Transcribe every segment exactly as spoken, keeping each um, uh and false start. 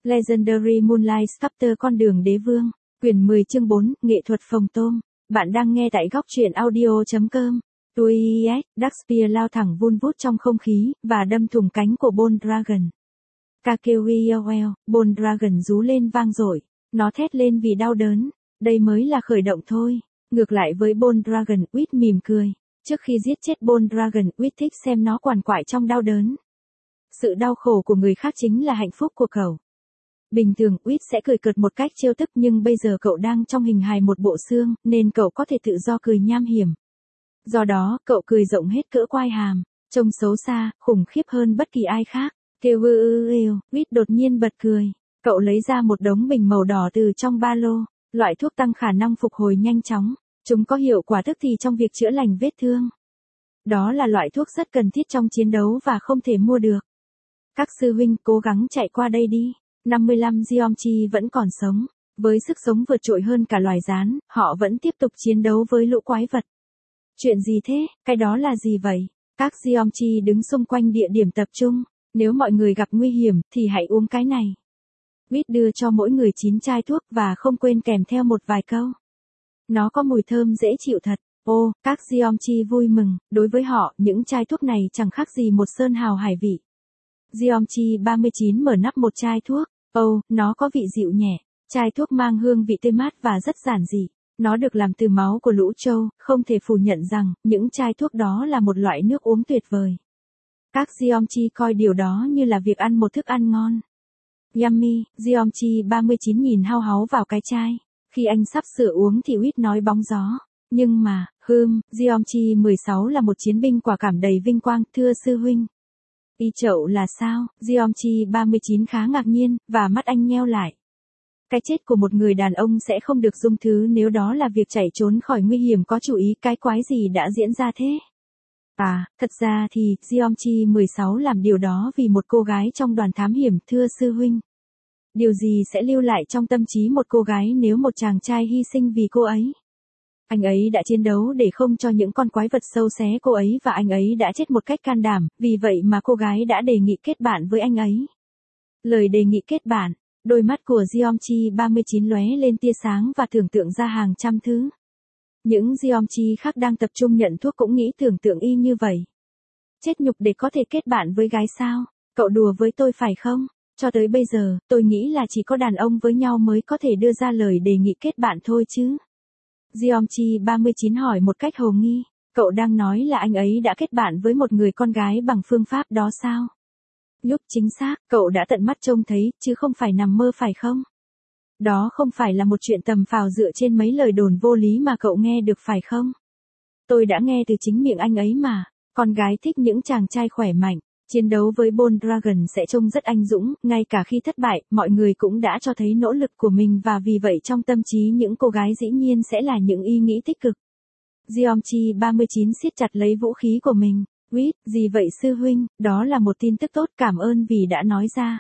Legendary Moonlight Sculptor con đường đế vương, quyển mười chương bốn, nghệ thuật phồng tôm. Bạn đang nghe tại góc truyện audio chấm com. Tuies, Darkspear lao thẳng vun vút trong không khí, và đâm thủng cánh của Bold Dragon. Kakewell, Bold Dragon rú lên vang dội. Nó thét lên vì đau đớn. Đây mới là khởi động thôi. Ngược lại với Bold Dragon, Wit mỉm cười. Trước khi giết chết Bold Dragon, Wit thích xem nó quằn quại trong đau đớn. Sự đau khổ của người khác chính là hạnh phúc của cậu. Bình thường, Wit sẽ cười cợt một cách trêu tức, nhưng bây giờ cậu đang trong hình hài một bộ xương, nên cậu có thể tự do cười nham hiểm. Do đó, cậu cười rộng hết cỡ quai hàm, trông xấu xa, khủng khiếp hơn bất kỳ ai khác. Kêu ư ư ư, Wit đột nhiên bật cười. Cậu lấy ra một đống bình màu đỏ từ trong ba lô, loại thuốc tăng khả năng phục hồi nhanh chóng. Chúng có hiệu quả tức thì trong việc chữa lành vết thương. Đó là loại thuốc rất cần thiết trong chiến đấu và không thể mua được. Các sư huynh cố gắng chạy qua đây đi. năm mươi lăm Geomchi vẫn còn sống. Với sức sống vượt trội hơn cả loài gián, họ vẫn tiếp tục chiến đấu với lũ quái vật. Chuyện gì thế? Cái đó là gì vậy? Các Geomchi đứng xung quanh địa điểm tập trung. Nếu mọi người gặp nguy hiểm, thì hãy uống cái này. Wit đưa cho mỗi người chín chai thuốc và không quên kèm theo một vài câu. Nó có mùi thơm dễ chịu thật. Ô, các Geomchi vui mừng. Đối với họ, những chai thuốc này chẳng khác gì một sơn hào hải vị. Geomchi ba mươi chín mở nắp một chai thuốc. Ồ, oh, nó có vị dịu nhẹ. Chai thuốc mang hương vị tươi mát và rất giản dị. Nó được làm từ máu của lũ trâu, không thể phủ nhận rằng, những chai thuốc đó là một loại nước uống tuyệt vời. Các Geomchi coi điều đó như là việc ăn một thức ăn ngon. Yummy, Geomchi ba mươi chín nhìn hao háu vào cái chai. Khi anh sắp sửa uống thì Wit nói bóng gió. Nhưng mà, hừm, Geomchi mười sáu là một chiến binh quả cảm đầy vinh quang, thưa sư huynh. Y chậu là sao? Geomchi ba mươi chín khá ngạc nhiên, và mắt anh nheo lại. Cái chết của một người đàn ông sẽ không được dung thứ nếu đó là việc chạy trốn khỏi nguy hiểm có chủ ý. Cái quái gì đã diễn ra thế? À, thật ra thì, Geomchi mười sáu làm điều đó vì một cô gái trong đoàn thám hiểm, thưa sư huynh. Điều gì sẽ lưu lại trong tâm trí một cô gái nếu một chàng trai hy sinh vì cô ấy? Anh ấy đã chiến đấu để không cho những con quái vật sâu xé cô ấy, và anh ấy đã chết một cách can đảm, vì vậy mà cô gái đã đề nghị kết bạn với anh ấy. Lời đề nghị kết bạn, đôi mắt của Geomchi ba mươi chín lóe lên tia sáng và tưởng tượng ra hàng trăm thứ. Những Geomchi khác đang tập trung nhận thuốc cũng nghĩ tưởng tượng y như vậy. Chết nhục để có thể kết bạn với gái sao? Cậu đùa với tôi phải không? Cho tới bây giờ, tôi nghĩ là chỉ có đàn ông với nhau mới có thể đưa ra lời đề nghị kết bạn thôi chứ. Geomchi ba mươi chín hỏi một cách hồ nghi, cậu đang nói là anh ấy đã kết bạn với một người con gái bằng phương pháp đó sao? Lúc chính xác, cậu đã tận mắt trông thấy, chứ không phải nằm mơ phải không? Đó không phải là một chuyện tầm phào dựa trên mấy lời đồn vô lý mà cậu nghe được phải không? Tôi đã nghe từ chính miệng anh ấy mà, con gái thích những chàng trai khỏe mạnh. Chiến đấu với Bold Dragon sẽ trông rất anh dũng, ngay cả khi thất bại, mọi người cũng đã cho thấy nỗ lực của mình, và vì vậy trong tâm trí những cô gái dĩ nhiên sẽ là những ý nghĩ tích cực. Geomchi ba mươi chín siết chặt lấy vũ khí của mình. Wit, gì vậy sư huynh? Đó là một tin tức tốt, cảm ơn vì đã nói ra.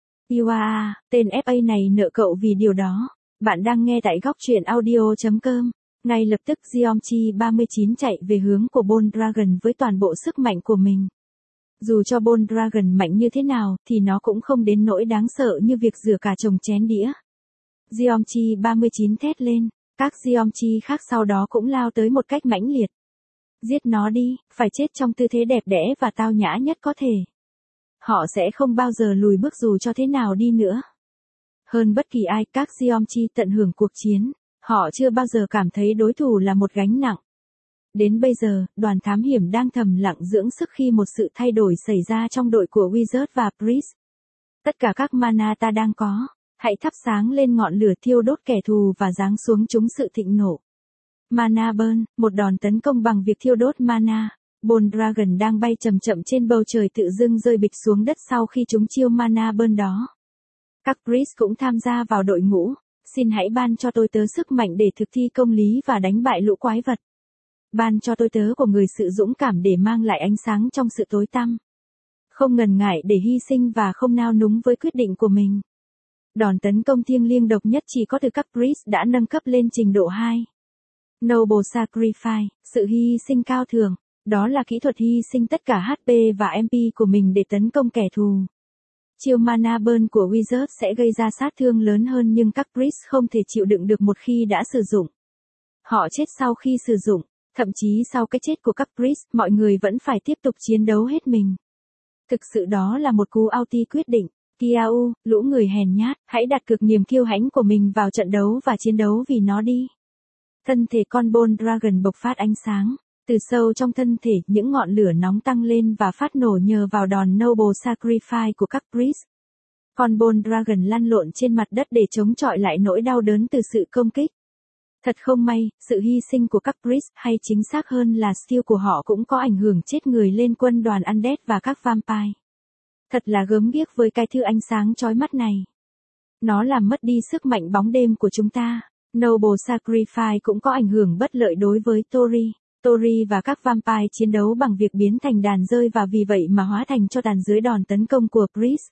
Iwa, tên ép a này nợ cậu vì điều đó. Bạn đang nghe tại góc truyện audio chấm com. Ngay lập tức Geomchi ba mươi chín chạy về hướng của Bold Dragon với toàn bộ sức mạnh của mình. Dù cho Bold Dragon mạnh như thế nào, thì nó cũng không đến nỗi đáng sợ như việc rửa cả chồng chén đĩa. Geomchi ba mươi chín thét lên, các Geomchi khác sau đó cũng lao tới một cách mãnh liệt. Giết nó đi, phải chết trong tư thế đẹp đẽ và tao nhã nhất có thể. Họ sẽ không bao giờ lùi bước dù cho thế nào đi nữa. Hơn bất kỳ ai, các Geomchi tận hưởng cuộc chiến. Họ chưa bao giờ cảm thấy đối thủ là một gánh nặng. Đến bây giờ, đoàn thám hiểm đang thầm lặng dưỡng sức khi một sự thay đổi xảy ra trong đội của Wizard và Priest. Tất cả các mana ta đang có, hãy thắp sáng lên ngọn lửa thiêu đốt kẻ thù và giáng xuống chúng sự thịnh nộ. Mana burn, một đòn tấn công bằng việc thiêu đốt mana. Bold Dragon đang bay chậm chậm trên bầu trời tự dưng rơi bịch xuống đất sau khi chúng chiêu mana burn đó. Các Priest cũng tham gia vào đội ngũ. Xin hãy ban cho tôi tớ sức mạnh để thực thi công lý và đánh bại lũ quái vật. Ban cho tôi tớ của người sự dũng cảm để mang lại ánh sáng trong sự tối tăm. Không ngần ngại để hy sinh và không nao núng với quyết định của mình. Đòn tấn công thiêng liêng độc nhất chỉ có từ các Priest đã nâng cấp lên trình độ hai. Noble Sacrifice, sự hy sinh cao thượng. Đó là kỹ thuật hy sinh tất cả hát pê và em pê của mình để tấn công kẻ thù. Chiêu mana burn của Wizard sẽ gây ra sát thương lớn hơn nhưng các Priest không thể chịu đựng được một khi đã sử dụng. Họ chết sau khi sử dụng, thậm chí sau cái chết của các Priest, mọi người vẫn phải tiếp tục chiến đấu hết mình. Thực sự đó là một cú ulti quyết định. Kiau, lũ người hèn nhát, hãy đặt cược niềm kiêu hãnh của mình vào trận đấu và chiến đấu vì nó đi. Thân thể con Bone Dragon bộc phát ánh sáng. Từ sâu trong thân thể, những ngọn lửa nóng tăng lên và phát nổ nhờ vào đòn Noble Sacrifice của các Priest. Con Bone Dragon lăn lộn trên mặt đất để chống chọi lại nỗi đau đớn từ sự công kích. Thật không may, sự hy sinh của các Priest, hay chính xác hơn là skill của họ cũng có ảnh hưởng chết người lên quân đoàn Undead và các Vampire. Thật là gớm ghiếc với cái thứ ánh sáng chói mắt này. Nó làm mất đi sức mạnh bóng đêm của chúng ta. Noble Sacrifice cũng có ảnh hưởng bất lợi đối với Tori. Tori và các Vampire chiến đấu bằng việc biến thành đàn rơi và vì vậy mà hóa thành cho tàn dưới đòn tấn công của Priest.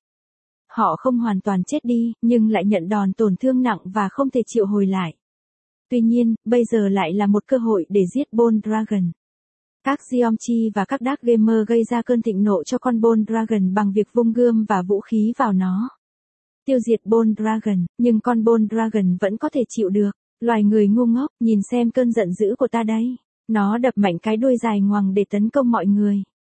Họ không hoàn toàn chết đi, nhưng lại nhận đòn tổn thương nặng và không thể triệu hồi lại. Tuy nhiên, bây giờ lại là một cơ hội để giết Bone Dragon. Các Geomchi và các Dark Gamer gây ra cơn thịnh nộ cho con Bone Dragon bằng việc vung gươm và vũ khí vào nó. Tiêu diệt Bone Dragon, nhưng con Bone Dragon vẫn có thể chịu được. Loài người ngu ngốc, nhìn xem cơn giận dữ của ta đây. Nó đập mạnh cái đuôi dài ngoằng để tấn công mọi người.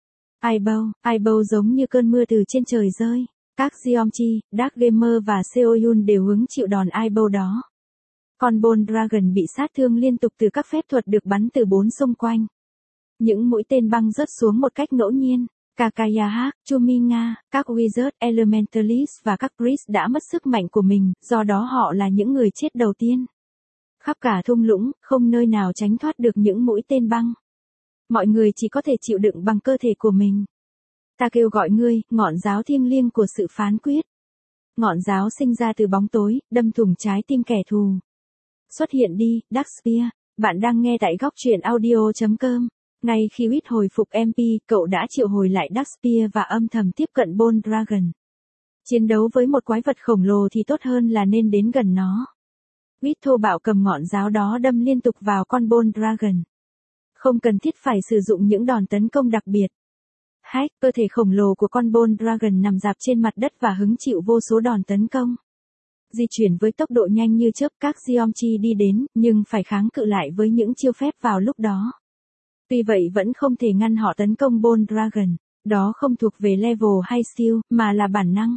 Eyebow, Eyebow giống như cơn mưa từ trên trời rơi. Các Geomchi, Dark Gamer và Seoyun đều hứng chịu đòn Eyebow đó. Con Bone Dragon bị sát thương liên tục từ các phép thuật được bắn từ bốn xung quanh. Những mũi tên băng rớt xuống một cách ngẫu nhiên. Kakayahak, Chuminga, các Wizard, Elementalist và các Priest đã mất sức mạnh của mình, do đó họ là những người chết đầu tiên. Khắp cả thung lũng, không nơi nào tránh thoát được những mũi tên băng. Mọi người chỉ có thể chịu đựng bằng cơ thể của mình. Ta kêu gọi ngươi, ngọn giáo thiêng liêng của sự phán quyết. Ngọn giáo sinh ra từ bóng tối, đâm thủng trái tim kẻ thù. Xuất hiện đi, Darkspear. Bạn đang nghe tại góc truyện audio chấm com. Ngay khi Wit hồi phục em pê, cậu đã triệu hồi lại Darkspear và âm thầm tiếp cận Bone Dragon. Chiến đấu với một quái vật khổng lồ thì tốt hơn là nên đến gần nó. Wit thô bạo cầm ngọn giáo đó đâm liên tục vào con Bone Dragon. Không cần thiết phải sử dụng những đòn tấn công đặc biệt. Hack, cơ thể khổng lồ của con Bone Dragon nằm dạp trên mặt đất và hứng chịu vô số đòn tấn công. Di chuyển với tốc độ nhanh như chớp, các Geomchi đi đến, nhưng phải kháng cự lại với những chiêu phép vào lúc đó. Tuy vậy vẫn không thể ngăn họ tấn công Bone Dragon, đó không thuộc về level hay skill, mà là bản năng.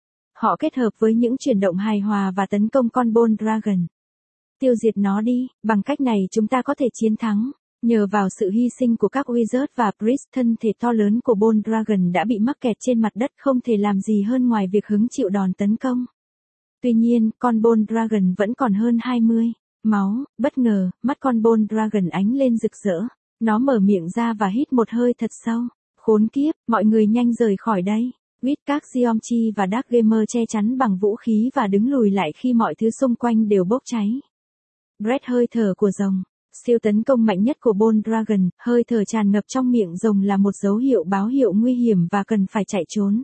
Họ kết hợp với những chuyển động hài hòa và tấn công con Bone Dragon. Tiêu diệt nó đi, bằng cách này chúng ta có thể chiến thắng. Nhờ vào sự hy sinh của các Wizard và Priest, thân thể to lớn của Bone Dragon đã bị mắc kẹt trên mặt đất, không thể làm gì hơn ngoài việc hứng chịu đòn tấn công. Tuy nhiên, con Bone Dragon vẫn còn hơn hai mươi. Máu, bất ngờ, mắt con Bone Dragon ánh lên rực rỡ. Nó mở miệng ra và hít một hơi thật sâu. Khốn kiếp, mọi người nhanh rời khỏi đây. Wit, các Geomchi và Dark Gamer che chắn bằng vũ khí và đứng lùi lại khi mọi thứ xung quanh đều bốc cháy. Breath, hơi thở của rồng. Siêu tấn công mạnh nhất của Bone Dragon, hơi thở tràn ngập trong miệng rồng là một dấu hiệu báo hiệu nguy hiểm và cần phải chạy trốn.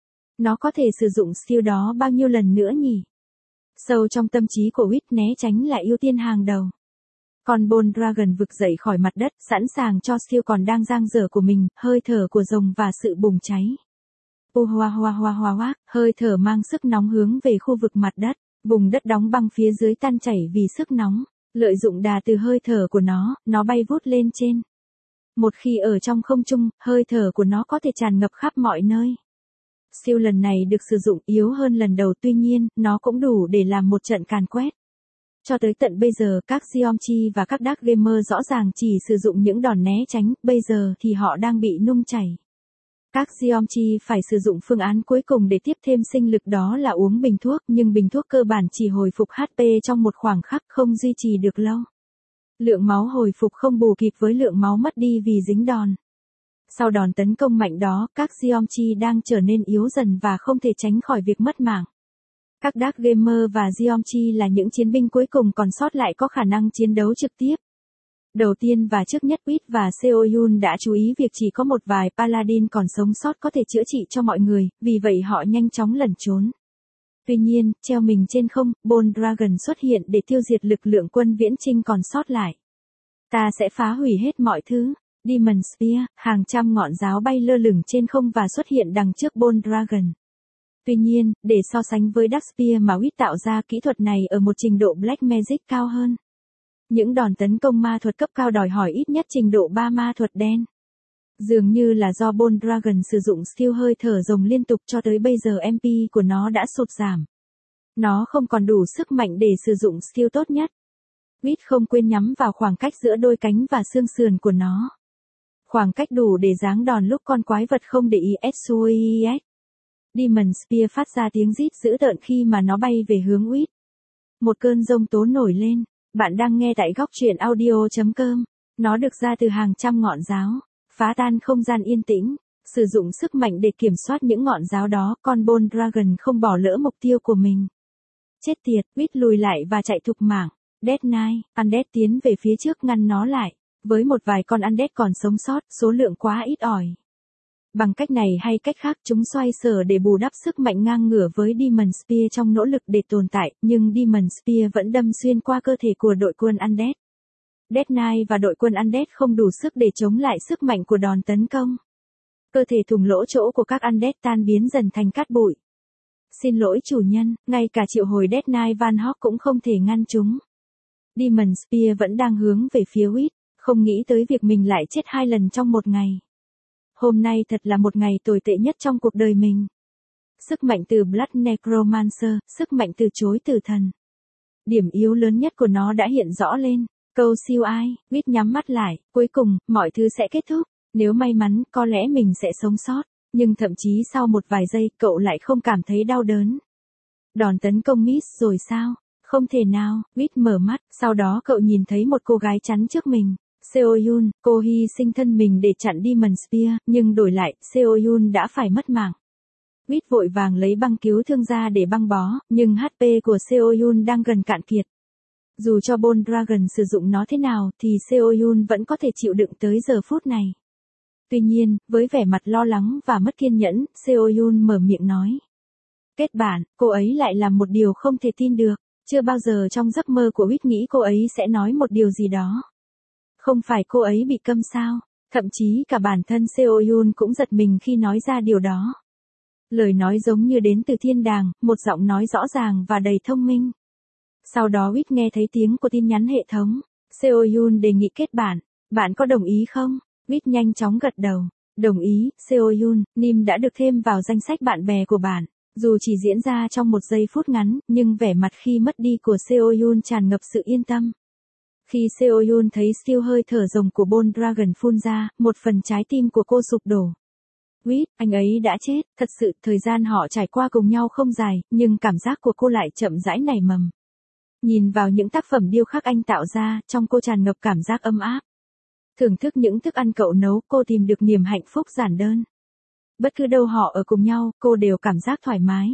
Nó có thể sử dụng siêu đó bao nhiêu lần nữa nhỉ? Sâu trong tâm trí của Wit, né tránh là ưu tiên hàng đầu. Con Bone Dragon vực dậy khỏi mặt đất, sẵn sàng cho siêu còn đang dang dở của mình, hơi thở của rồng và sự bùng cháy. U hoa hoa hoa hoa hoa, hơi thở mang sức nóng hướng về khu vực mặt đất, vùng đất đóng băng phía dưới tan chảy vì sức nóng. Lợi dụng đà từ hơi thở của nó, nó bay vút lên trên. Một khi ở trong không trung, hơi thở của nó có thể tràn ngập khắp mọi nơi. Siêu lần này được sử dụng yếu hơn lần đầu, tuy nhiên, nó cũng đủ để làm một trận càn quét. Cho tới tận bây giờ, các Geomchi và các Dark Gamer rõ ràng chỉ sử dụng những đòn né tránh, bây giờ thì họ đang bị nung chảy. Các Geomchi phải sử dụng phương án cuối cùng để tiếp thêm sinh lực, đó là uống bình thuốc, nhưng bình thuốc cơ bản chỉ hồi phục hát pê trong một khoảng khắc, không duy trì được lâu. Lượng máu hồi phục không bù kịp với lượng máu mất đi vì dính đòn. Sau đòn tấn công mạnh đó, các Geomchi đang trở nên yếu dần và không thể tránh khỏi việc mất mạng. Các Dark Gamer và Geomchi là những chiến binh cuối cùng còn sót lại có khả năng chiến đấu trực tiếp. Đầu tiên và trước nhất, Wit và Seoyun đã chú ý việc chỉ có một vài Paladin còn sống sót có thể chữa trị cho mọi người, vì vậy họ nhanh chóng lẩn trốn. Tuy nhiên, treo mình trên không, Bone Dragon xuất hiện để tiêu diệt lực lượng quân viễn chinh còn sót lại. Ta sẽ phá hủy hết mọi thứ. Demon Spear, hàng trăm ngọn giáo bay lơ lửng trên không và xuất hiện đằng trước Bone Dragon. Tuy nhiên, để so sánh với Darkspear mà Wit tạo ra, kỹ thuật này ở một trình độ Black Magic cao hơn. Những đòn tấn công ma thuật cấp cao đòi hỏi ít nhất trình độ ba ma thuật đen. Dường như là do Bold Dragon sử dụng skill hơi thở rồng liên tục cho tới bây giờ em pê của nó đã sụt giảm. Nó không còn đủ sức mạnh để sử dụng skill tốt nhất. Wit không quên nhắm vào khoảng cách giữa đôi cánh và xương sườn của nó. Khoảng cách đủ để giáng đòn lúc con quái vật không để ý xoẹt. Demon Spear phát ra tiếng rít dữ tợn khi mà nó bay về hướng Wit. Một cơn giông tố nổi lên. Bạn đang nghe tại góc truyện audio chấm com. Nó được ra từ hàng trăm ngọn giáo, phá tan không gian yên tĩnh. Sử dụng sức mạnh để kiểm soát những ngọn giáo đó, con Bold Dragon không bỏ lỡ mục tiêu của mình. Chết tiệt, Wit lùi lại và chạy thục mạng. Death Knight, Undead tiến về phía trước ngăn nó lại. Với một vài con Undead còn sống sót, số lượng quá ít ỏi. Bằng cách này hay cách khác, chúng xoay sở để bù đắp sức mạnh ngang ngửa với Demon Spear trong nỗ lực để tồn tại, nhưng Demon Spear vẫn đâm xuyên qua cơ thể của đội quân Undead. Death Knight và đội quân Undead không đủ sức để chống lại sức mạnh của đòn tấn công. Cơ thể thủng lỗ chỗ của các Undead tan biến dần thành cát bụi. Xin lỗi chủ nhân, ngay cả triệu hồi Death Knight Van Hawk cũng không thể ngăn chúng. Demon Spear vẫn đang hướng về phía Wit, không nghĩ tới việc mình lại chết hai lần trong một ngày. Hôm nay thật là một ngày tồi tệ nhất trong cuộc đời mình. Sức mạnh từ Blood Necromancer, sức mạnh từ chối tử thần. Điểm yếu lớn nhất của nó đã hiện rõ lên. Câu siêu ai, Wit nhắm mắt lại, cuối cùng, mọi thứ sẽ kết thúc. Nếu may mắn, có lẽ mình sẽ sống sót. Nhưng thậm chí sau một vài giây, cậu lại không cảm thấy đau đớn. Đòn tấn công miss rồi sao? Không thể nào, Wit mở mắt, sau đó cậu nhìn thấy một cô gái chắn trước mình. Seoyun, cô hy sinh thân mình để chặn Demon Spear, nhưng đổi lại, Seoyun đã phải mất mạng. Wit vội vàng lấy băng cứu thương ra để băng bó, nhưng hát pê của Seoyun đang gần cạn kiệt. Dù cho Bold Dragon sử dụng nó thế nào, thì Seoyun vẫn có thể chịu đựng tới giờ phút này. Tuy nhiên, với vẻ mặt lo lắng và mất kiên nhẫn, Seoyun mở miệng nói. Kết bạn, cô ấy lại làm một điều không thể tin được. Chưa bao giờ trong giấc mơ của Wit nghĩ cô ấy sẽ nói một điều gì đó. Không phải cô ấy bị câm sao? Thậm chí cả bản thân Seoyun cũng giật mình khi nói ra điều đó. Lời nói giống như đến từ thiên đàng, một giọng nói rõ ràng và đầy thông minh. Sau đó Wit nghe thấy tiếng của tin nhắn hệ thống. Seoyun đề nghị kết bạn. Bạn có đồng ý không? Wit nhanh chóng gật đầu. Đồng ý, Seoyun, Nim đã được thêm vào danh sách bạn bè của bạn. Dù chỉ diễn ra trong một giây phút ngắn, nhưng vẻ mặt khi mất đi của Seoyun tràn ngập sự yên tâm. Khi Seoyun thấy skill hơi thở rồng của Bold Dragon phun ra, một phần trái tim của cô sụp đổ. Wit, anh ấy đã chết, thật sự, thời gian họ trải qua cùng nhau không dài, nhưng cảm giác của cô lại chậm rãi nảy mầm. Nhìn vào những tác phẩm điêu khắc anh tạo ra, trong cô tràn ngập cảm giác ấm áp. Thưởng thức những thức ăn cậu nấu, cô tìm được niềm hạnh phúc giản đơn. Bất cứ đâu họ ở cùng nhau, cô đều cảm giác thoải mái.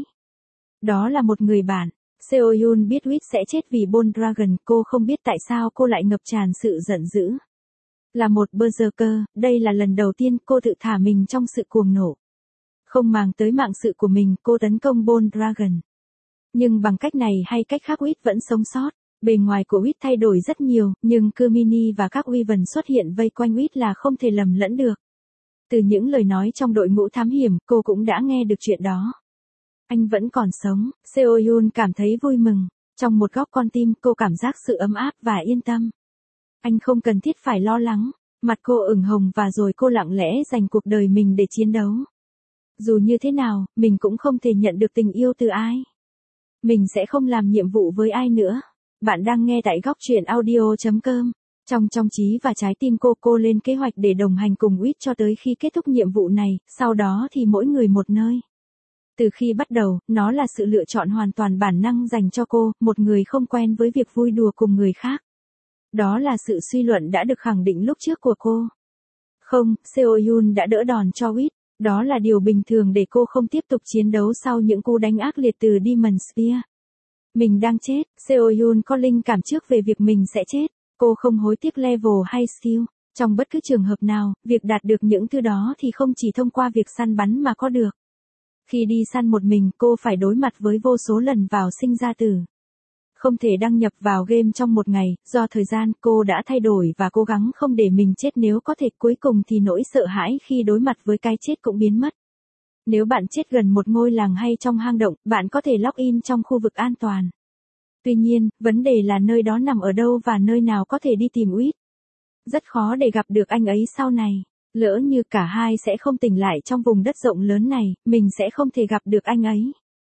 Đó là một người bạn. Seoyun biết Wit sẽ chết vì Bold Dragon, cô không biết tại sao cô lại ngập tràn sự giận dữ. Là một berserker, đây là lần đầu tiên cô tự thả mình trong sự cuồng nộ. Không màng tới mạng sự của mình, cô tấn công Bold Dragon. Nhưng bằng cách này hay cách khác Wit vẫn sống sót. Bề ngoài của Wit thay đổi rất nhiều, nhưng Kumini và các Wyvern xuất hiện vây quanh Wit là không thể lầm lẫn được. Từ những lời nói trong đội ngũ thám hiểm, cô cũng đã nghe được chuyện đó. Anh vẫn còn sống, Seoyun cảm thấy vui mừng. Trong một góc con tim, cô cảm giác sự ấm áp và yên tâm. Anh không cần thiết phải lo lắng. Mặt cô ửng hồng và rồi cô lặng lẽ dành cuộc đời mình để chiến đấu. Dù như thế nào, mình cũng không thể nhận được tình yêu từ ai. Mình sẽ không làm nhiệm vụ với ai nữa. Bạn đang nghe tại góc truyện audio chấm com. Trong trong trí và trái tim cô, cô lên kế hoạch để đồng hành cùng Wit cho tới khi kết thúc nhiệm vụ này, sau đó thì mỗi người một nơi. Từ khi bắt đầu, nó là sự lựa chọn hoàn toàn bản năng dành cho cô, một người không quen với việc vui đùa cùng người khác. Đó là sự suy luận đã được khẳng định lúc trước của cô. Không, Seoyun đã đỡ đòn cho Wit. Đó là điều bình thường để cô không tiếp tục chiến đấu sau những cú đánh ác liệt từ Demon Spear. Mình đang chết, Seoyun có linh cảm trước về việc mình sẽ chết. Cô không hối tiếc level hay skill. Trong bất cứ trường hợp nào, việc đạt được những thứ đó thì không chỉ thông qua việc săn bắn mà có được. Khi đi săn một mình, cô phải đối mặt với vô số lần vào sinh ra tử. Không thể đăng nhập vào game trong một ngày, do thời gian, cô đã thay đổi và cố gắng không để mình chết nếu có thể, cuối cùng thì nỗi sợ hãi khi đối mặt với cái chết cũng biến mất. Nếu bạn chết gần một ngôi làng hay trong hang động, bạn có thể login trong khu vực an toàn. Tuy nhiên, vấn đề là nơi đó nằm ở đâu và nơi nào có thể đi tìm Whit. Rất khó để gặp được anh ấy sau này. Lỡ như cả hai sẽ không tỉnh lại trong vùng đất rộng lớn này, mình sẽ không thể gặp được anh ấy.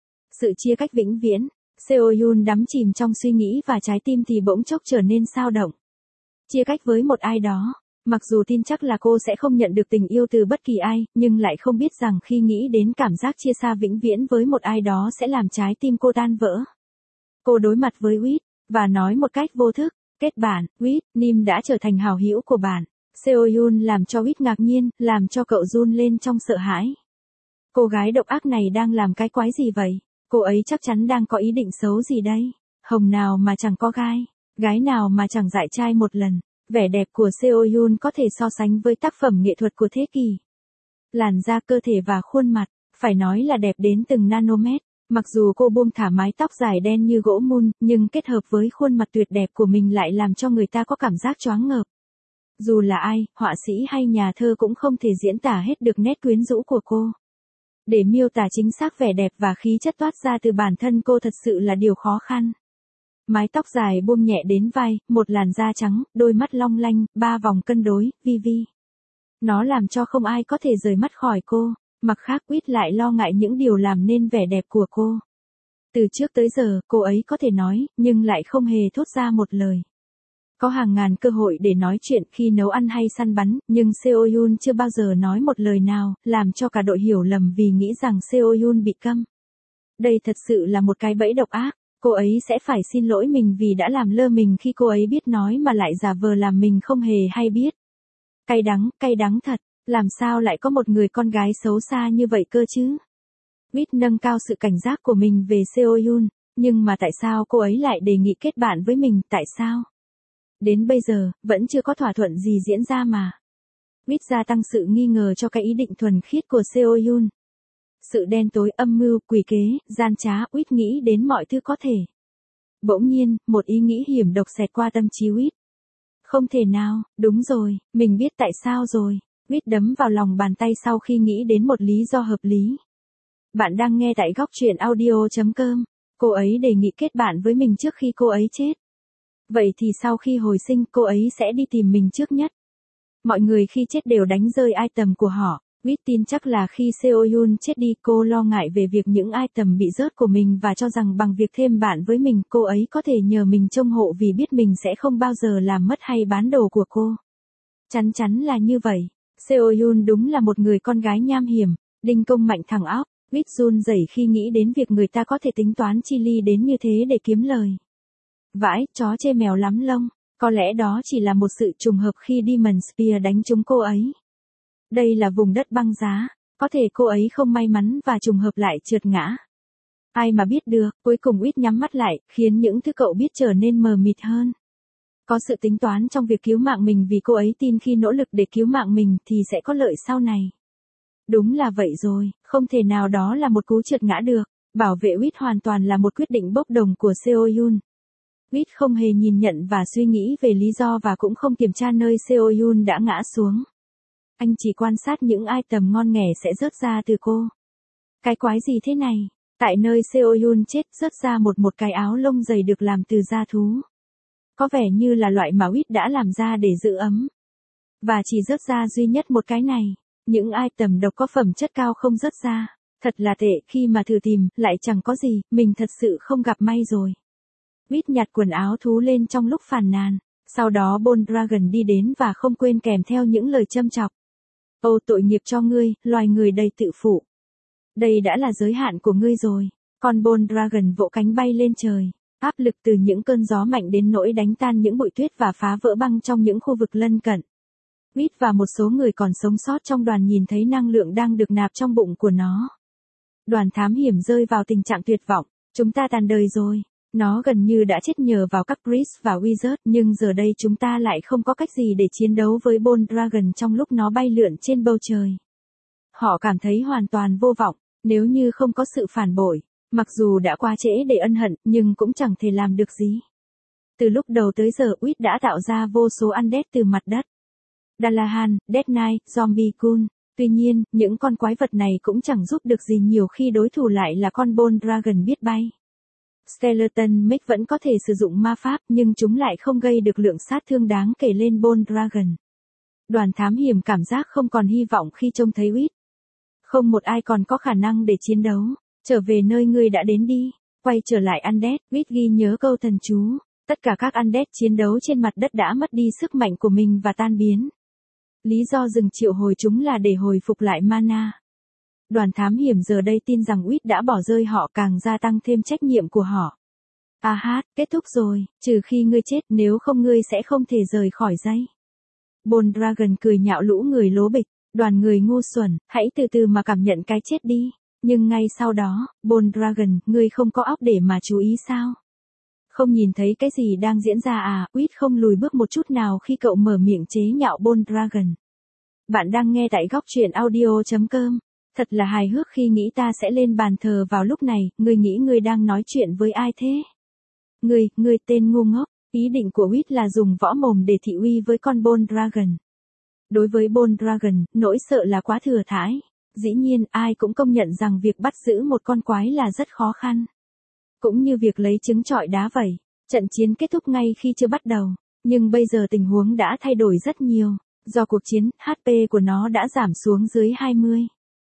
Sự chia cách vĩnh viễn. Seo Yoon đắm chìm trong suy nghĩ và trái tim thì bỗng chốc trở nên xao động. Chia cách với một ai đó. Mặc dù tin chắc là cô sẽ không nhận được tình yêu từ bất kỳ ai, nhưng lại không biết rằng khi nghĩ đến cảm giác chia xa vĩnh viễn với một ai đó sẽ làm trái tim cô tan vỡ. Cô đối mặt với Whit, và nói một cách vô thức, kết bạn, Whit, Nim đã trở thành hảo hữu của bạn. Seo Yoon làm cho Whit ngạc nhiên, làm cho cậu run lên trong sợ hãi. Cô gái độc ác này đang làm cái quái gì vậy? Cô ấy chắc chắn đang có ý định xấu gì đây? Hồng nào mà chẳng có gai, gái nào mà chẳng dại trai một lần. Vẻ đẹp của Seo Yoon có thể so sánh với tác phẩm nghệ thuật của thế kỷ. Làn da, cơ thể và khuôn mặt, phải nói là đẹp đến từng nanomet. Mặc dù cô buông thả mái tóc dài đen như gỗ mun, nhưng kết hợp với khuôn mặt tuyệt đẹp của mình lại làm cho người ta có cảm giác choáng ngợp. Dù là ai, họa sĩ hay nhà thơ cũng không thể diễn tả hết được nét quyến rũ của cô. Để miêu tả chính xác vẻ đẹp và khí chất toát ra từ bản thân cô thật sự là điều khó khăn. Mái tóc dài buông nhẹ đến vai, một làn da trắng, đôi mắt long lanh, ba vòng cân đối, vi vi. Nó làm cho không ai có thể rời mắt khỏi cô. Mặt khác, Whit lại lo ngại những điều làm nên vẻ đẹp của cô. Từ trước tới giờ, cô ấy có thể nói, nhưng lại không hề thốt ra một lời. Có hàng ngàn cơ hội để nói chuyện khi nấu ăn hay săn bắn, nhưng Seo Yoon chưa bao giờ nói một lời nào, làm cho cả đội hiểu lầm vì nghĩ rằng Seo Yoon bị câm. Đây thật sự là một cái bẫy độc ác. Cô ấy sẽ phải xin lỗi mình vì đã làm lơ mình khi cô ấy biết nói mà lại giả vờ làm mình không hề hay biết. Cay đắng, cay đắng thật. Làm sao lại có một người con gái xấu xa như vậy cơ chứ? Whit nâng cao sự cảnh giác của mình về Seo Yoon, nhưng mà tại sao cô ấy lại đề nghị kết bạn với mình, tại sao? Đến bây giờ, vẫn chưa có thỏa thuận gì diễn ra mà. Whit gia tăng sự nghi ngờ cho cái ý định thuần khiết của Seo Yoon. Sự đen tối, âm mưu, quỷ kế, gian trá, Whit nghĩ đến mọi thứ có thể. Bỗng nhiên, một ý nghĩ hiểm độc xẹt qua tâm trí Whit. Không thể nào, đúng rồi, mình biết tại sao rồi. Whit đấm vào lòng bàn tay sau khi nghĩ đến một lý do hợp lý. Bạn đang nghe tại góc truyện audio chấm com. Cô ấy đề nghị kết bạn với mình trước khi cô ấy chết. Vậy thì sau khi hồi sinh cô ấy sẽ đi tìm mình trước nhất. Mọi người khi chết đều đánh rơi item của họ. Whit tin chắc là khi Seo Yoon chết đi cô lo ngại về việc những item bị rớt của mình và cho rằng bằng việc thêm bạn với mình cô ấy có thể nhờ mình trông hộ vì biết mình sẽ không bao giờ làm mất hay bán đồ của cô. Chắn chắn là như vậy. Seo Yoon đúng là một người con gái nham hiểm, đinh công mạnh thẳng óc. Whit run rẩy khi nghĩ đến việc người ta có thể tính toán chi ly đến như thế để kiếm lời. Vãi, chó chê mèo lắm lông, có lẽ đó chỉ là một sự trùng hợp khi Demon Spear đánh trúng cô ấy. Đây là vùng đất băng giá, có thể cô ấy không may mắn và trùng hợp lại trượt ngã. Ai mà biết được, cuối cùng Whit nhắm mắt lại, khiến những thứ cậu biết trở nên mờ mịt hơn. Có sự tính toán trong việc cứu mạng mình vì cô ấy tin khi nỗ lực để cứu mạng mình thì sẽ có lợi sau này. Đúng là vậy rồi, không thể nào đó là một cú trượt ngã được. Bảo vệ Whit hoàn toàn là một quyết định bốc đồng của Seo Yoon. Whit không hề nhìn nhận và suy nghĩ về lý do và cũng không kiểm tra nơi Seo Yoon đã ngã xuống. Anh chỉ quan sát những item ngon nghẻ sẽ rớt ra từ cô. Cái quái gì thế này? Tại nơi Seo Yoon chết rớt ra một một cái áo lông dày được làm từ da thú. Có vẻ như là loại mà Whit đã làm ra để giữ ấm. Và chỉ rớt ra duy nhất một cái này. Những item độc có phẩm chất cao không rớt ra. Thật là tệ, khi mà thử tìm, lại chẳng có gì, mình thật sự không gặp may rồi. Whit nhặt quần áo thú lên trong lúc phàn nàn. Sau đó Bone Dragon đi đến và không quên kèm theo những lời châm chọc. Ồ tội nghiệp cho ngươi, loài người đầy tự phụ. Đây đã là giới hạn của ngươi rồi. Con Bone Dragon vỗ cánh bay lên trời. Áp lực từ những cơn gió mạnh đến nỗi đánh tan những bụi tuyết và phá vỡ băng trong những khu vực lân cận. Whit và một số người còn sống sót trong đoàn nhìn thấy năng lượng đang được nạp trong bụng của nó. Đoàn thám hiểm rơi vào tình trạng tuyệt vọng. Chúng ta tàn đời rồi. Nó gần như đã chết nhờ vào các priest và wizard, nhưng giờ đây chúng ta lại không có cách gì để chiến đấu với Bone Dragon trong lúc nó bay lượn trên bầu trời. Họ cảm thấy hoàn toàn vô vọng, nếu như không có sự phản bội. Mặc dù đã quá trễ để ân hận, nhưng cũng chẳng thể làm được gì. Từ lúc đầu tới giờ Whit đã tạo ra vô số undead từ mặt đất. Dalahan, Death Knight, Zombie Ghoul, Tuy nhiên, những con quái vật này cũng chẳng giúp được gì nhiều khi đối thủ lại là con Bone Dragon biết bay. Skeleton Mech vẫn có thể sử dụng ma pháp nhưng chúng lại không gây được lượng sát thương đáng kể lên Bone Dragon. Đoàn thám hiểm cảm giác không còn hy vọng khi trông thấy Wit. Không một ai còn có khả năng để chiến đấu. Trở về nơi ngươi đã đến đi. Quay trở lại Undead, Wit ghi nhớ câu thần chú. Tất cả các Undead chiến đấu trên mặt đất đã mất đi sức mạnh của mình và tan biến. Lý do dừng triệu hồi chúng là để hồi phục lại mana. Đoàn thám hiểm giờ đây tin rằng Wit đã bỏ rơi họ càng gia tăng thêm trách nhiệm của họ. À hát, kết thúc rồi, trừ khi ngươi chết, nếu không ngươi sẽ không thể rời khỏi dãy. Bone Dragon cười nhạo lũ người lố bịch, đoàn người ngu xuẩn, hãy từ từ mà cảm nhận cái chết đi. Nhưng ngay sau đó, Bone Dragon, ngươi không có óc để mà chú ý sao? Không nhìn thấy cái gì đang diễn ra à? Wit không lùi bước một chút nào khi cậu mở miệng chế nhạo Bone Dragon. Bạn đang nghe tại góc truyện audio chấm com. Thật là hài hước khi nghĩ ta sẽ lên bàn thờ vào lúc này, ngươi nghĩ ngươi đang nói chuyện với ai thế? Ngươi, ngươi tên ngu ngốc, ý định của Wit là dùng võ mồm để thị uy với con Bone Dragon. Đối với Bone Dragon, nỗi sợ là quá thừa thãi. Dĩ nhiên, ai cũng công nhận rằng việc bắt giữ một con quái là rất khó khăn. Cũng như việc lấy trứng trọi đá vậy, trận chiến kết thúc ngay khi chưa bắt đầu, nhưng bây giờ tình huống đã thay đổi rất nhiều, do cuộc chiến, hát pê của nó đã giảm xuống dưới hai mươi.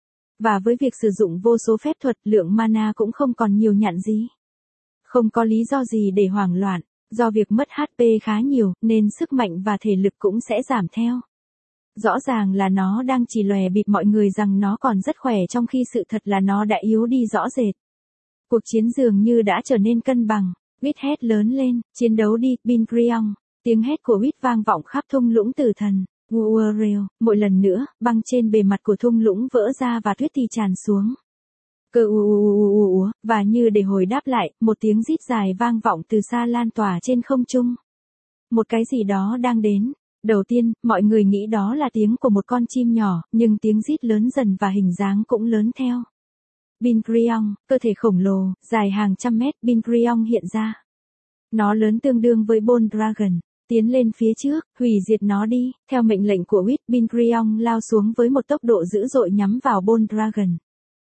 Và với việc sử dụng vô số phép thuật, lượng mana cũng không còn nhiều nhặn gì. Không có lý do gì để hoảng loạn, do việc mất hát pê khá nhiều, nên sức mạnh và thể lực cũng sẽ giảm theo. Rõ ràng là nó đang chỉ lòe bịp mọi người rằng nó còn rất khỏe trong khi sự thật là nó đã yếu đi rõ rệt. Cuộc chiến dường như đã trở nên cân bằng. Wit hét lớn lên, chiến đấu đi, Bingriong. Tiếng hét của Wit vang vọng khắp thung lũng tử thần. Uurel, mỗi lần nữa, băng trên bề mặt của thung lũng vỡ ra và tuyết thì tràn xuống. Cơ u u u u u, và như để hồi đáp lại, một tiếng rít dài vang vọng từ xa lan tỏa trên không trung. Một cái gì đó đang đến. Đầu tiên, mọi người nghĩ đó là tiếng của một con chim nhỏ, nhưng tiếng rít lớn dần và hình dáng cũng lớn theo. Bingriong, cơ thể khổng lồ, dài hàng trăm mét, Bingriong hiện ra. Nó lớn tương đương với Bone Dragon. Tiến lên phía trước, hủy diệt nó đi. Theo mệnh lệnh của Wit, Bingriong lao xuống với một tốc độ dữ dội nhắm vào Bone Dragon.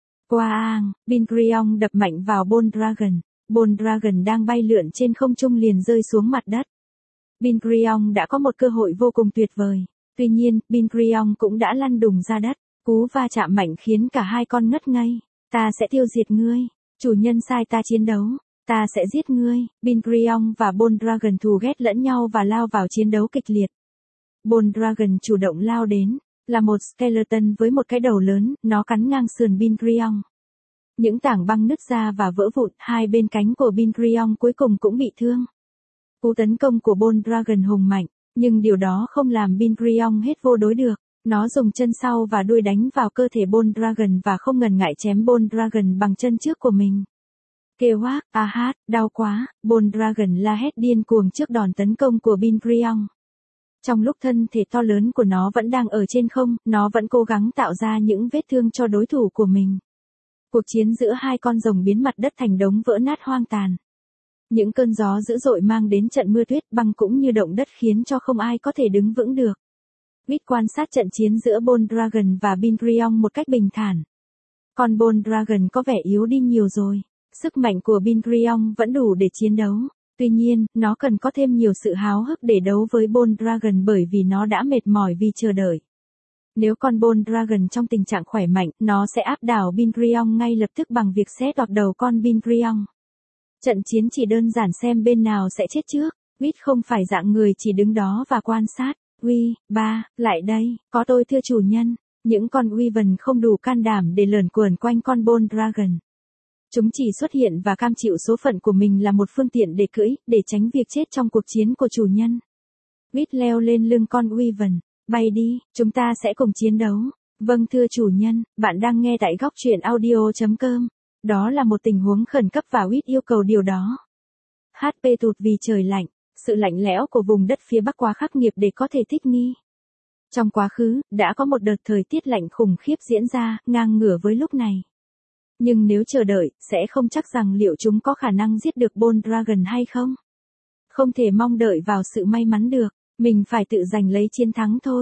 Quang, Bingriong đập mạnh vào Bone Dragon. Bone Dragon đang bay lượn trên không trung liền rơi xuống mặt đất. Bingriong đã có một cơ hội vô cùng tuyệt vời. Tuy nhiên, Bingriong cũng đã lăn đùng ra đất. Cú va chạm mạnh khiến cả hai con ngất ngây. Ta sẽ tiêu diệt ngươi. Chủ nhân sai ta chiến đấu. Ta sẽ giết ngươi. Bingriong và Bone Dragon thù ghét lẫn nhau và lao vào chiến đấu kịch liệt. Bone Dragon chủ động lao đến. Là một skeleton với một cái đầu lớn, nó cắn ngang sườn Bingriong. Những tảng băng nứt ra và vỡ vụn, hai bên cánh của Bingriong cuối cùng cũng bị thương. Cú tấn công của Bone Dragon hùng mạnh, nhưng điều đó không làm Bingriong hết vô đối được. Nó dùng chân sau và đuôi đánh vào cơ thể Bone Dragon và không ngần ngại chém Bone Dragon bằng chân trước của mình. Kêu oác, a hát, đau quá, Bone Dragon la hét điên cuồng trước đòn tấn công của Bingriong. Trong lúc thân thể to lớn của nó vẫn đang ở trên không, nó vẫn cố gắng tạo ra những vết thương cho đối thủ của mình. Cuộc chiến giữa hai con rồng biến mặt đất thành đống vỡ nát hoang tàn. Những cơn gió dữ dội mang đến trận mưa tuyết băng cũng như động đất khiến cho không ai có thể đứng vững được. Wit quan sát trận chiến giữa Bone Dragon và Bingriong một cách bình thản. Con Bone Dragon có vẻ yếu đi nhiều rồi. Sức mạnh của Bingriong vẫn đủ để chiến đấu. Tuy nhiên, nó cần có thêm nhiều sự háo hức để đấu với Bone Dragon bởi vì nó đã mệt mỏi vì chờ đợi. Nếu con Bone Dragon trong tình trạng khỏe mạnh, nó sẽ áp đảo Bingriong ngay lập tức bằng việc xé toạc đầu con Bingriong. Trận chiến chỉ đơn giản xem bên nào sẽ chết trước. Wit không phải dạng người chỉ đứng đó và quan sát. Uy, ba, lại đây, có tôi thưa chủ nhân. Những con Wyvern không đủ can đảm để lởn quởn quanh con Bone Dragon. Chúng chỉ xuất hiện và cam chịu số phận của mình là một phương tiện để cưỡi, để tránh việc chết trong cuộc chiến của chủ nhân. Wit leo lên lưng con Wyvern. Bay đi, chúng ta sẽ cùng chiến đấu. Vâng thưa chủ nhân, bạn đang nghe tại góc truyện audio chấm com. Đó là một tình huống khẩn cấp và Wit yêu cầu điều đó. hát pê tụt vì trời lạnh, sự lạnh lẽo của vùng đất phía Bắc quá khắc nghiệt để có thể thích nghi. Trong quá khứ, đã có một đợt thời tiết lạnh khủng khiếp diễn ra, ngang ngửa với lúc này. Nhưng nếu chờ đợi, sẽ không chắc rằng liệu chúng có khả năng giết được Bone Dragon hay không. Không thể mong đợi vào sự may mắn được, mình phải tự giành lấy chiến thắng thôi.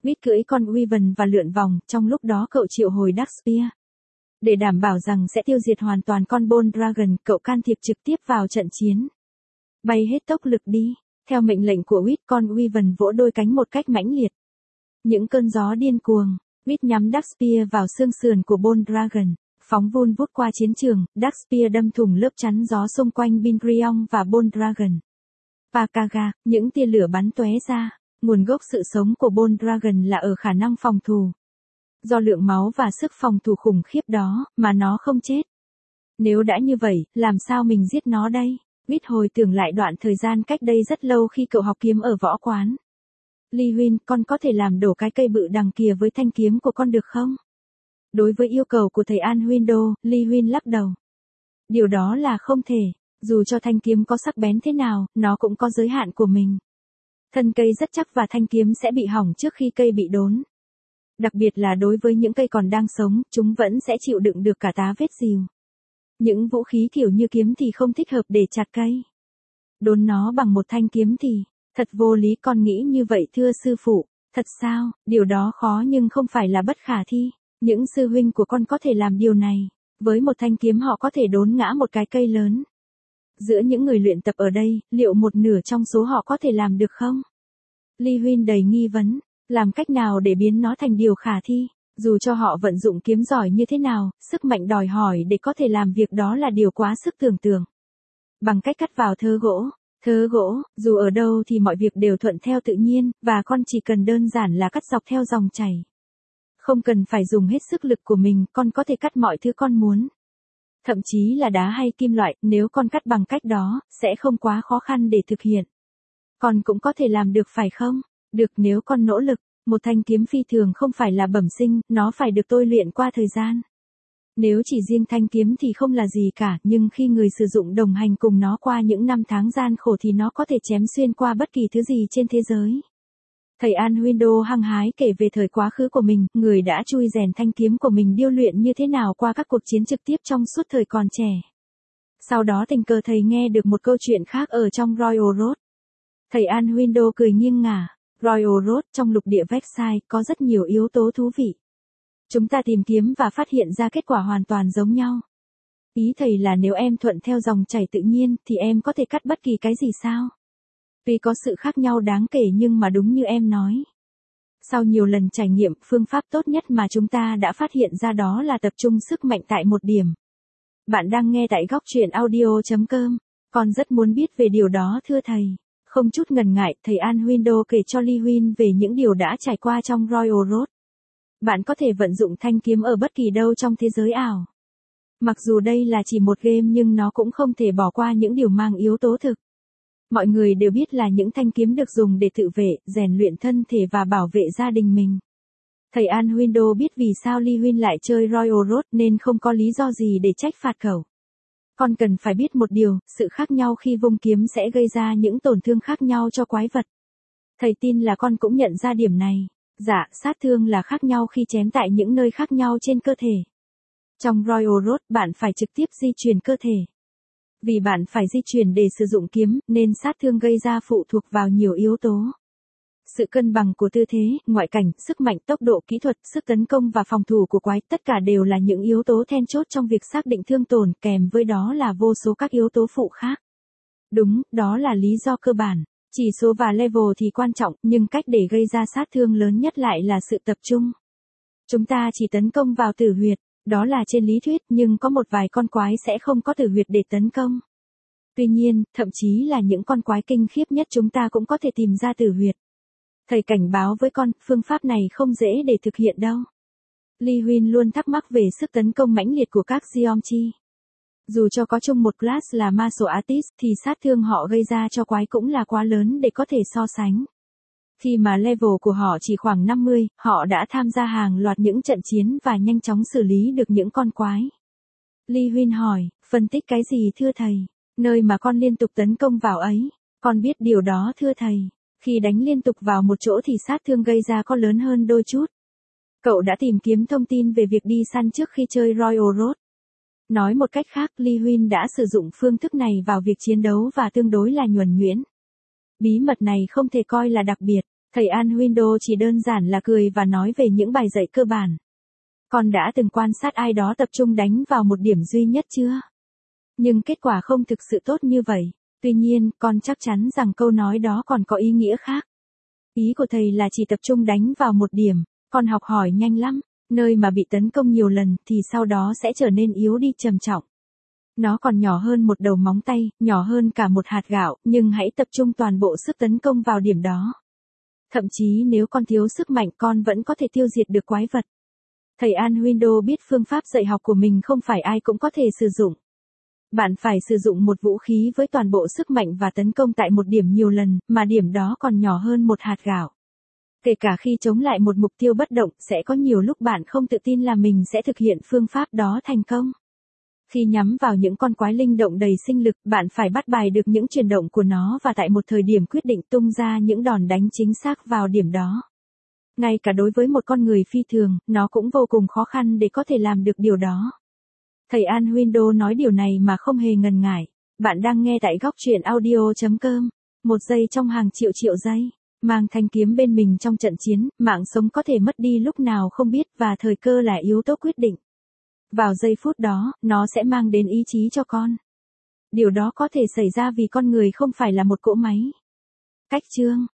Reed cưỡi con Wyvern và lượn vòng, trong lúc đó cậu triệu hồi Darkspear. Để đảm bảo rằng sẽ tiêu diệt hoàn toàn con Bold Dragon, cậu can thiệp trực tiếp vào trận chiến. Bay hết tốc lực đi. Theo mệnh lệnh của Reed, con Wyvern vỗ đôi cánh một cách mãnh liệt. Những cơn gió điên cuồng, Reed nhắm Darkspear vào xương sườn của Bold Dragon, phóng vun vút qua chiến trường, Darkspear đâm thủng lớp chắn gió xung quanh Bingrion và Bold Dragon. Pakaga, những tia lửa bắn tóe ra, nguồn gốc sự sống của Bold Dragon là ở khả năng phòng thủ. Do lượng máu và sức phòng thủ khủng khiếp đó, mà nó không chết. Nếu đã như vậy, làm sao mình giết nó đây? Reed hồi tưởng lại đoạn thời gian cách đây rất lâu khi cậu học kiếm ở võ quán. Lee Huynh, con có thể làm đổ cái cây bự đằng kia với thanh kiếm của con được không? Đối với yêu cầu của thầy An Window, Lee Huynh lắc đầu. Điều đó là không thể, dù cho thanh kiếm có sắc bén thế nào, nó cũng có giới hạn của mình. Thân cây rất chắc và thanh kiếm sẽ bị hỏng trước khi cây bị đốn. Đặc biệt là đối với những cây còn đang sống, chúng vẫn sẽ chịu đựng được cả tá vết rìu. Những vũ khí kiểu như kiếm thì không thích hợp để chặt cây. Đốn nó bằng một thanh kiếm thì, thật vô lý, con nghĩ như vậy thưa sư phụ. Thật sao, điều đó khó nhưng không phải là bất khả thi. Những sư huynh của con có thể làm điều này. Với một thanh kiếm họ có thể đốn ngã một cái cây lớn. Giữa những người luyện tập ở đây, liệu một nửa trong số họ có thể làm được không? Lee Huynh đầy nghi vấn. Làm cách nào để biến nó thành điều khả thi? Dù cho họ vận dụng kiếm giỏi như thế nào, sức mạnh đòi hỏi để có thể làm việc đó là điều quá sức tưởng tượng. Bằng cách cắt vào thớ gỗ. Thớ gỗ, dù ở đâu thì mọi việc đều thuận theo tự nhiên, và con chỉ cần đơn giản là cắt dọc theo dòng chảy. Không cần phải dùng hết sức lực của mình, con có thể cắt mọi thứ con muốn. Thậm chí là đá hay kim loại, nếu con cắt bằng cách đó, sẽ không quá khó khăn để thực hiện. Con cũng có thể làm được phải không? Được nếu con nỗ lực. Một thanh kiếm phi thường không phải là bẩm sinh, nó phải được tôi luyện qua thời gian. Nếu chỉ riêng thanh kiếm thì không là gì cả, nhưng khi người sử dụng đồng hành cùng nó qua những năm tháng gian khổ thì nó có thể chém xuyên qua bất kỳ thứ gì trên thế giới. Thầy An Window hăng hái kể về thời quá khứ của mình, người đã chui rèn thanh kiếm của mình điêu luyện như thế nào qua các cuộc chiến trực tiếp trong suốt thời còn trẻ. Sau đó tình cờ thầy nghe được một câu chuyện khác ở trong Royal Road. Thầy An Window cười nghiêng ngả. Royal Road trong lục địa Vexai có rất nhiều yếu tố thú vị. Chúng ta tìm kiếm và phát hiện ra kết quả hoàn toàn giống nhau. Ý thầy là nếu em thuận theo dòng chảy tự nhiên thì em có thể cắt bất kỳ cái gì sao? Tuy có sự khác nhau đáng kể nhưng mà đúng như em nói. Sau nhiều lần trải nghiệm, phương pháp tốt nhất mà chúng ta đã phát hiện ra đó là tập trung sức mạnh tại một điểm. Bạn đang nghe tại góc truyện audio chấm com. Con rất muốn biết về điều đó thưa thầy. Không chút ngần ngại, thầy An Window kể cho Lee Huynh về những điều đã trải qua trong Royal Road. Bạn có thể vận dụng thanh kiếm ở bất kỳ đâu trong thế giới ảo. Mặc dù đây là chỉ một game nhưng nó cũng không thể bỏ qua những điều mang yếu tố thực. Mọi người đều biết là những thanh kiếm được dùng để tự vệ, rèn luyện thân thể và bảo vệ gia đình mình. Thầy An Window biết vì sao Lee Huynh lại chơi Royal Road nên không có lý do gì để trách phạt cậu. Con cần phải biết một điều, sự khác nhau khi vung kiếm sẽ gây ra những tổn thương khác nhau cho quái vật. Thầy tin là con cũng nhận ra điểm này. Dạ, sát thương là khác nhau khi chém tại những nơi khác nhau trên cơ thể. Trong Royal Road, bạn phải trực tiếp di chuyển cơ thể. Vì bạn phải di chuyển để sử dụng kiếm, nên sát thương gây ra phụ thuộc vào nhiều yếu tố. Sự cân bằng của tư thế, ngoại cảnh, sức mạnh, tốc độ, kỹ thuật, sức tấn công và phòng thủ của quái, tất cả đều là những yếu tố then chốt trong việc xác định thương tổn, kèm với đó là vô số các yếu tố phụ khác. Đúng, đó là lý do cơ bản. Chỉ số và level thì quan trọng, nhưng cách để gây ra sát thương lớn nhất lại là sự tập trung. Chúng ta chỉ tấn công vào tử huyệt, đó là trên lý thuyết, nhưng có một vài con quái sẽ không có tử huyệt để tấn công. Tuy nhiên, thậm chí là những con quái kinh khiếp nhất chúng ta cũng có thể tìm ra tử huyệt. Thầy cảnh báo với con, phương pháp này không dễ để thực hiện đâu. Lee Huynh luôn thắc mắc về sức tấn công mãnh liệt của các Geomchi. Dù cho có chung một class là Martial Artist thì sát thương họ gây ra cho quái cũng là quá lớn để có thể so sánh. Khi mà level của họ chỉ khoảng năm mươi, họ đã tham gia hàng loạt những trận chiến và nhanh chóng xử lý được những con quái. Lee Huynh hỏi, phân tích cái gì thưa thầy? Nơi mà con liên tục tấn công vào ấy. Con biết điều đó thưa thầy. Khi đánh liên tục vào một chỗ thì sát thương gây ra có lớn hơn đôi chút. Cậu đã tìm kiếm thông tin về việc đi săn trước khi chơi Royal Road. Nói một cách khác, Lee Huynh đã sử dụng phương thức này vào việc chiến đấu và tương đối là nhuần nhuyễn. Bí mật này không thể coi là đặc biệt. Thầy An Window chỉ đơn giản là cười và nói về những bài dạy cơ bản. Con đã từng quan sát ai đó tập trung đánh vào một điểm duy nhất chưa? Nhưng kết quả không thực sự tốt như vậy. Tuy nhiên, con chắc chắn rằng câu nói đó còn có ý nghĩa khác. Ý của thầy là chỉ tập trung đánh vào một điểm. Con học hỏi nhanh lắm. Nơi mà bị tấn công nhiều lần thì sau đó sẽ trở nên yếu đi trầm trọng. Nó còn nhỏ hơn một đầu móng tay, nhỏ hơn cả một hạt gạo, nhưng hãy tập trung toàn bộ sức tấn công vào điểm đó. Thậm chí nếu con thiếu sức mạnh con vẫn có thể tiêu diệt được quái vật. Thầy An Window biết phương pháp dạy học của mình không phải ai cũng có thể sử dụng. Bạn phải sử dụng một vũ khí với toàn bộ sức mạnh và tấn công tại một điểm nhiều lần, mà điểm đó còn nhỏ hơn một hạt gạo. Kể cả khi chống lại một mục tiêu bất động, sẽ có nhiều lúc bạn không tự tin là mình sẽ thực hiện phương pháp đó thành công. Khi nhắm vào những con quái linh động đầy sinh lực, bạn phải bắt bài được những chuyển động của nó và tại một thời điểm quyết định tung ra những đòn đánh chính xác vào điểm đó. Ngay cả đối với một con người phi thường, nó cũng vô cùng khó khăn để có thể làm được điều đó. Thầy An Window nói điều này mà không hề ngần ngại. Bạn đang nghe tại góc truyện audio chấm com. Một giây trong hàng triệu triệu giây. Mang thanh kiếm bên mình trong trận chiến, mạng sống có thể mất đi lúc nào không biết và thời cơ là yếu tố quyết định. Vào giây phút đó, nó sẽ mang đến ý chí cho con. Điều đó có thể xảy ra vì con người không phải là một cỗ máy. Cách chương